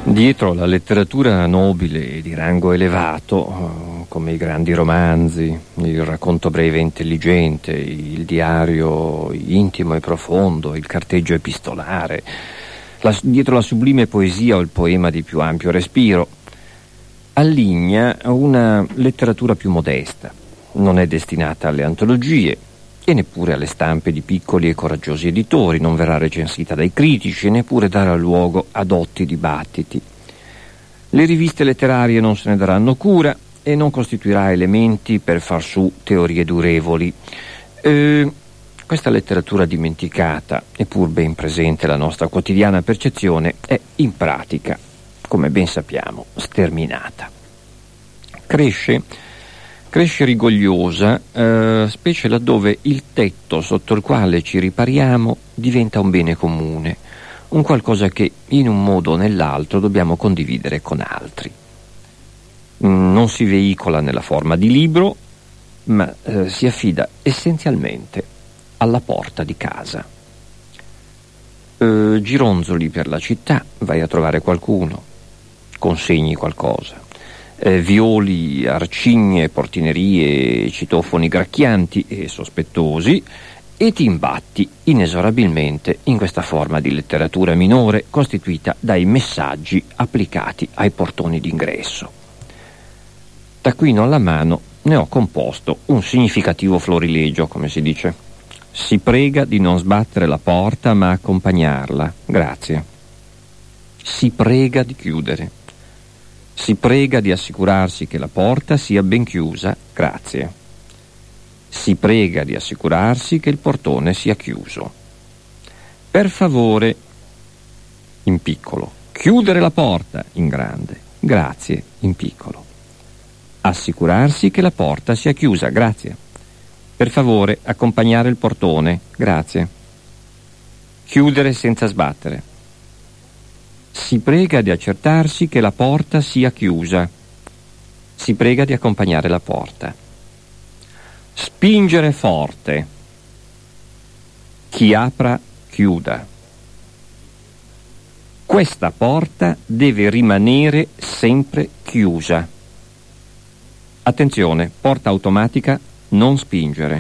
Dietro la letteratura nobile e di rango elevato, come i grandi romanzi, il racconto breve e intelligente, il diario intimo e profondo, il carteggio epistolare, dietro la sublime poesia o il poema di più ampio respiro, alligna una letteratura più modesta. Non è destinata alle antologie e neppure alle stampe di piccoli e coraggiosi editori, non verrà recensita dai critici e neppure darà luogo a dotti dibattiti. Le riviste letterarie non se ne daranno cura e non costituirà elementi per far su teorie durevoli. Questa letteratura dimenticata, eppur ben presente alla nostra quotidiana percezione, è in pratica, come ben sappiamo, sterminata. Cresce rigogliosa, specie laddove il tetto sotto il quale ci ripariamo diventa un bene comune, un qualcosa che in un modo o nell'altro dobbiamo condividere con altri. Non si veicola nella forma di libro, ma si affida essenzialmente alla porta di casa. Gironzoli per la città, vai a trovare qualcuno, consegni qualcosa. Violi, arcigne, portinerie, citofoni gracchianti e sospettosi, e ti imbatti inesorabilmente in questa forma di letteratura minore costituita dai messaggi applicati ai portoni d'ingresso. Taccuino alla mano ne ho composto un significativo florilegio, come si dice. Si prega di non sbattere la porta ma accompagnarla, grazie. Si prega di chiudere. Si prega di assicurarsi che la porta sia ben chiusa, grazie. Si prega di assicurarsi che il portone sia chiuso. Per favore, in piccolo, chiudere la porta, in grande, grazie, in piccolo. Assicurarsi che la porta sia chiusa, grazie. Per favore, accompagnare il portone, grazie. Chiudere senza sbattere. Si prega di accertarsi che la porta sia chiusa. Si prega di accompagnare la porta. Spingere forte. Chi apra, chiuda. Questa porta deve rimanere sempre chiusa. Attenzione, porta automatica, non spingere.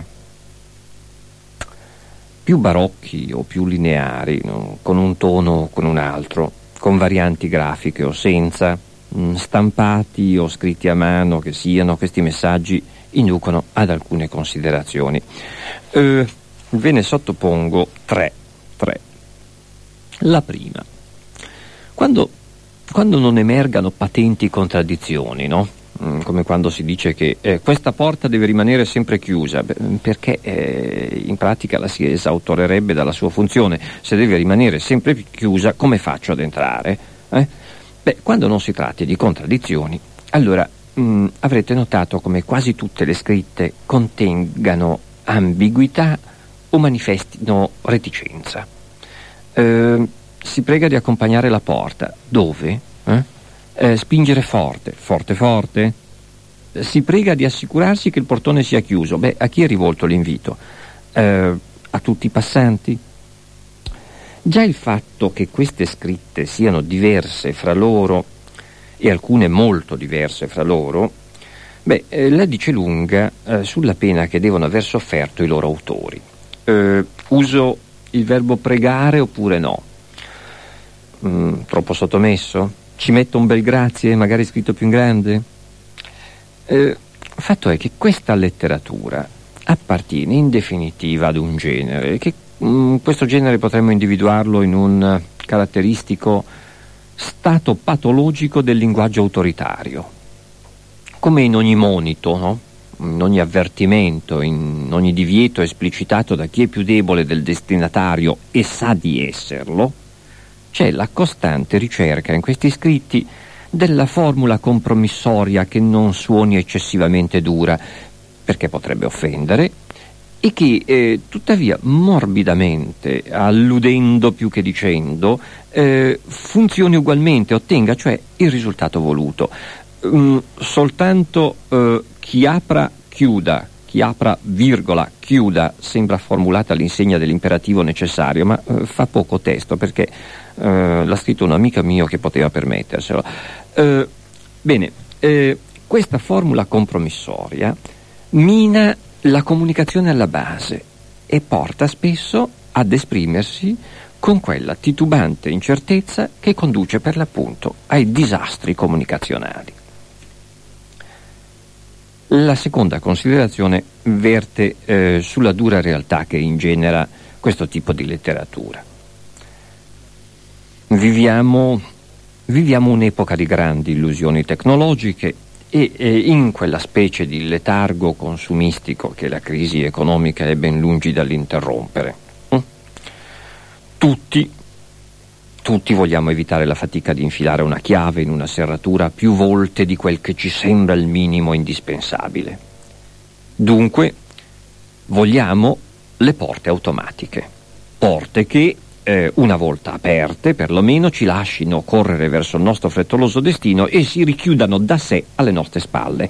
Più barocchi o più lineari, no? Con un tono o con un altro, con varianti grafiche o senza, stampati o scritti a mano che siano, questi messaggi inducono ad alcune considerazioni. Ve ne sottopongo tre. La prima, quando non emergano patenti contraddizioni, no? Come quando si dice che questa porta deve rimanere sempre chiusa, perché in pratica la si esautorerebbe dalla sua funzione. Se deve rimanere sempre chiusa, come faccio ad entrare? Quando non si tratti di contraddizioni, allora avrete notato come quasi tutte le scritte contengano ambiguità o manifestino reticenza. Si prega di accompagnare la porta. Dove? Spingere forte. Si prega di assicurarsi che il portone sia chiuso. A chi è rivolto l'invito? A tutti i passanti? Già il fatto che queste scritte siano diverse fra loro, e alcune molto diverse fra loro, la dice lunga sulla pena che devono aver sofferto i loro autori. Uso il verbo pregare oppure no? Troppo sottomesso? Ci metto un bel grazie, magari scritto più in grande? Fatto è che questa letteratura appartiene in definitiva ad un genere, che questo genere potremmo individuarlo in un caratteristico stato patologico del linguaggio autoritario. Come in ogni monito, no? In ogni avvertimento, in ogni divieto esplicitato da chi è più debole del destinatario e sa di esserlo, c'è la costante ricerca in questi scritti della formula compromissoria che non suoni eccessivamente dura, perché potrebbe offendere, e che tuttavia morbidamente, alludendo più che dicendo, funzioni ugualmente, ottenga cioè il risultato voluto. Soltanto chi apra chiuda, chi apra, virgola, chiuda, sembra formulata all'insegna dell'imperativo necessario, ma fa poco testo perché l'ha scritto un amico mio che poteva permetterselo. Bene, questa formula compromissoria mina la comunicazione alla base e porta spesso ad esprimersi con quella titubante incertezza che conduce per l'appunto ai disastri comunicazionali. La seconda considerazione verte sulla dura realtà che ingenera questo tipo di letteratura. Viviamo un'epoca di grandi illusioni tecnologiche e in quella specie di letargo consumistico che la crisi economica è ben lungi dall'interrompere. Tutti vogliamo evitare la fatica di infilare una chiave in una serratura più volte di quel che ci sembra il minimo indispensabile. Dunque, vogliamo le porte automatiche. Porte che, una volta aperte, perlomeno ci lascino correre verso il nostro frettoloso destino e si richiudano da sé alle nostre spalle.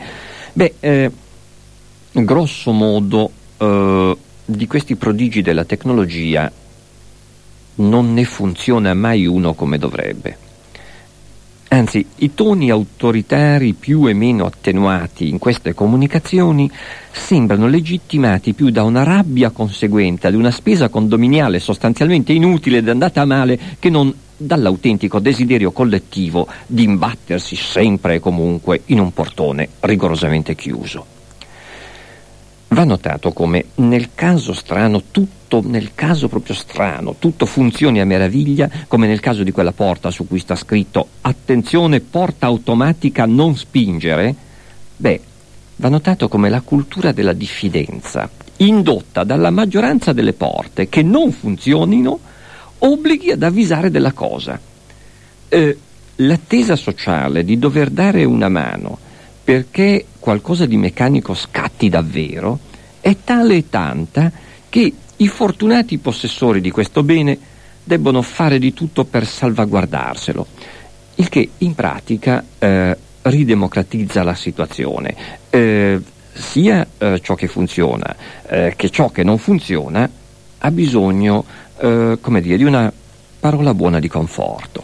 Grosso modo, di questi prodigi della tecnologia non ne funziona mai uno come dovrebbe. Anzi, i toni autoritari più e meno attenuati in queste comunicazioni sembrano legittimati più da una rabbia conseguente ad una spesa condominiale sostanzialmente inutile ed andata a male che non dall'autentico desiderio collettivo di imbattersi sempre e comunque in un portone rigorosamente chiuso. Va notato come nel caso proprio strano, tutto funzioni a meraviglia, come nel caso di quella porta su cui sta scritto "attenzione, porta automatica, non spingere". Va notato come la cultura della diffidenza, indotta dalla maggioranza delle porte che non funzionino, obblighi ad avvisare della cosa. L'attesa sociale di dover dare una mano perché qualcosa di meccanico scatti davvero è tale e tanta che i fortunati possessori di questo bene debbono fare di tutto per salvaguardarselo, il che in pratica ridemocratizza la situazione. Sia ciò che funziona che ciò che non funziona ha bisogno, di una parola buona di conforto.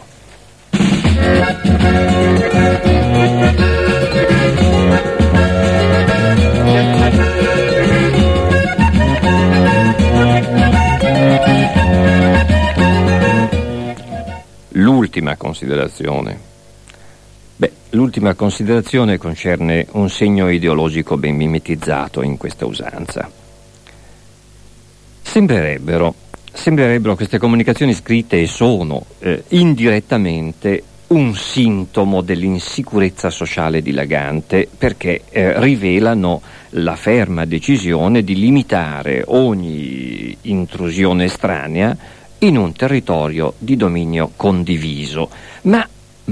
L'ultima considerazione concerne un segno ideologico ben mimetizzato in questa usanza. Sembrerebbero queste comunicazioni scritte e sono indirettamente un sintomo dell'insicurezza sociale dilagante, perché rivelano la ferma decisione di limitare ogni intrusione estranea in un territorio di dominio condiviso, ma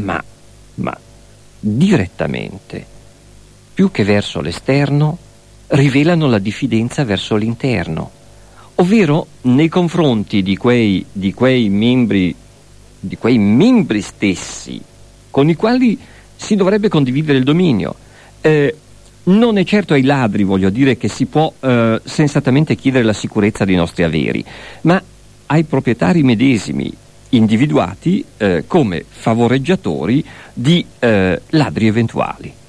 direttamente, più che verso l'esterno, rivelano la diffidenza verso l'interno, ovvero nei confronti di quei membri stessi con i quali si dovrebbe condividere il dominio. Non è certo ai ladri, voglio dire, che si può sensatamente chiedere la sicurezza dei nostri averi, ma ai proprietari medesimi, individuati come favoreggiatori di ladri eventuali.